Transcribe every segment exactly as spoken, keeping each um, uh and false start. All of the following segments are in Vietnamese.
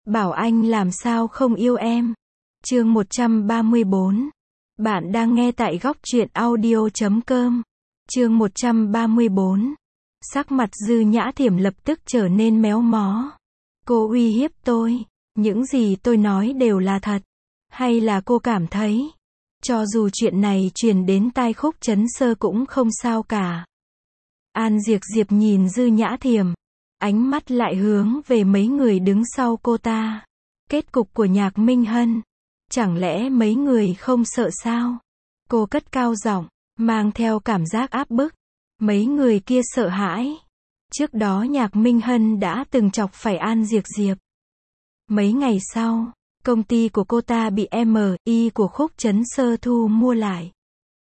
Bảo anh làm sao không yêu em. Chương một trăm ba mươi bốn. Bạn đang nghe tại góc truyện audio chấm com. Chương một trăm ba mươi bốn. Sắc mặt Dư Nhã Thiểm lập tức trở nên méo mó. Cô uy hiếp tôi. Những gì tôi nói đều là thật. Hay là cô cảm thấy, cho dù chuyện này truyền đến tai Khúc Chấn Sơ cũng không sao cả. An Diệp Diệp nhìn Dư Nhã Thiểm. Ánh mắt lại hướng về mấy người đứng sau cô ta. Kết cục của Nhạc Minh Hân. Chẳng lẽ mấy người không sợ sao? Cô cất cao giọng, mang theo cảm giác áp bức. Mấy người kia sợ hãi. Trước đó Nhạc Minh Hân đã từng chọc phải An Diệp Diệp. Mấy ngày sau, công ty của cô ta bị em i của Khúc Chấn Sơ thu mua lại.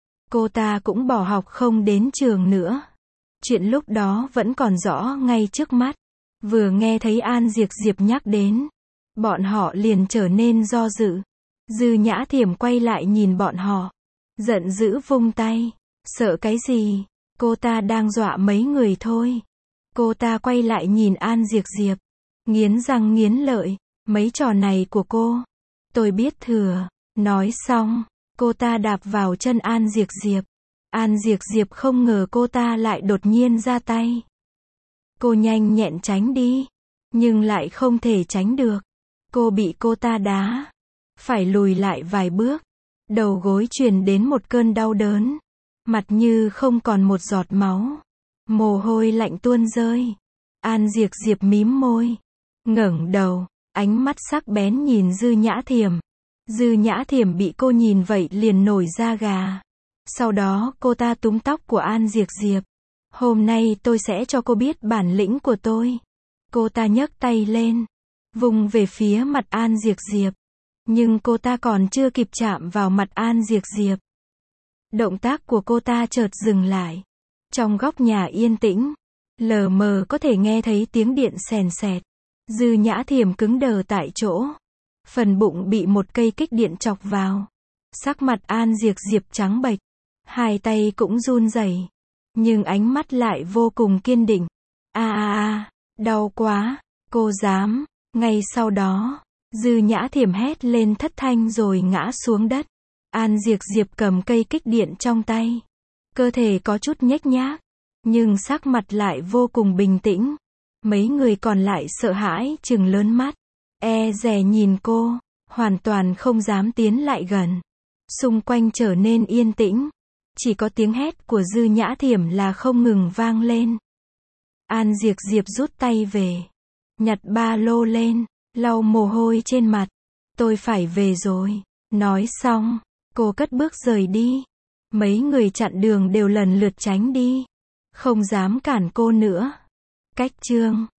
Cô ta cũng bỏ học không đến trường nữa. Chuyện lúc đó vẫn còn rõ ngay trước mắt. Vừa nghe thấy An Diệp Diệp nhắc đến, bọn họ liền trở nên do dự. Dư Nhã Thiểm quay lại nhìn bọn họ, giận dữ vung tay. Sợ cái gì? Cô ta đang dọa mấy người thôi. Cô ta quay lại nhìn An Diệp Diệp, nghiến răng nghiến lợi. Mấy trò này của cô, tôi biết thừa. Nói xong, cô ta đạp vào chân An Diệp Diệp. An Diệp Diệp không ngờ cô ta lại đột nhiên ra tay. Cô nhanh nhẹn tránh đi, nhưng lại không thể tránh được. Cô bị cô ta đá, phải lùi lại vài bước. Đầu gối truyền đến một cơn đau đớn. Mặt như không còn một giọt máu. Mồ hôi lạnh tuôn rơi. An Diệp Diệp mím môi, ngẩng đầu, ánh mắt sắc bén nhìn Dư Nhã Thiểm. Dư Nhã Thiểm bị cô nhìn vậy liền nổi da gà. Sau đó cô ta túm tóc của An Diệp Diệp. Hôm nay tôi sẽ cho cô biết bản lĩnh của tôi. Cô ta nhấc tay lên, vung về phía mặt An Diệp Diệp. Nhưng cô ta còn chưa kịp chạm vào mặt An Diệp Diệp. Động tác của cô ta chợt dừng lại. Trong góc nhà yên tĩnh, lờ mờ có thể nghe thấy tiếng điện xèn xẹt. Dư Nhã Thiểm cứng đờ tại chỗ. Phần bụng bị một cây kích điện chọc vào. Sắc mặt An Diệp Diệp trắng bệch. Hai tay cũng run rẩy. Nhưng ánh mắt lại vô cùng kiên định. A a a, đau quá, cô dám. Ngay sau đó, Dư Nhã Thiểm hét lên thất thanh rồi ngã xuống đất. An Diệp Diệp cầm cây kích điện trong tay. Cơ thể có chút nhếch nhác, nhưng sắc mặt lại vô cùng bình tĩnh. Mấy người còn lại sợ hãi trừng lớn mắt, e dè nhìn cô, hoàn toàn không dám tiến lại gần. Xung quanh trở nên yên tĩnh. Chỉ có tiếng hét của Dư Nhã Thiểm là không ngừng vang lên. An Diệp Diệp rút tay về, nhặt ba lô lên, lau mồ hôi trên mặt. Tôi phải về rồi. Nói xong, cô cất bước rời đi. Mấy người chặn đường đều lần lượt tránh đi, không dám cản cô nữa. Cách chương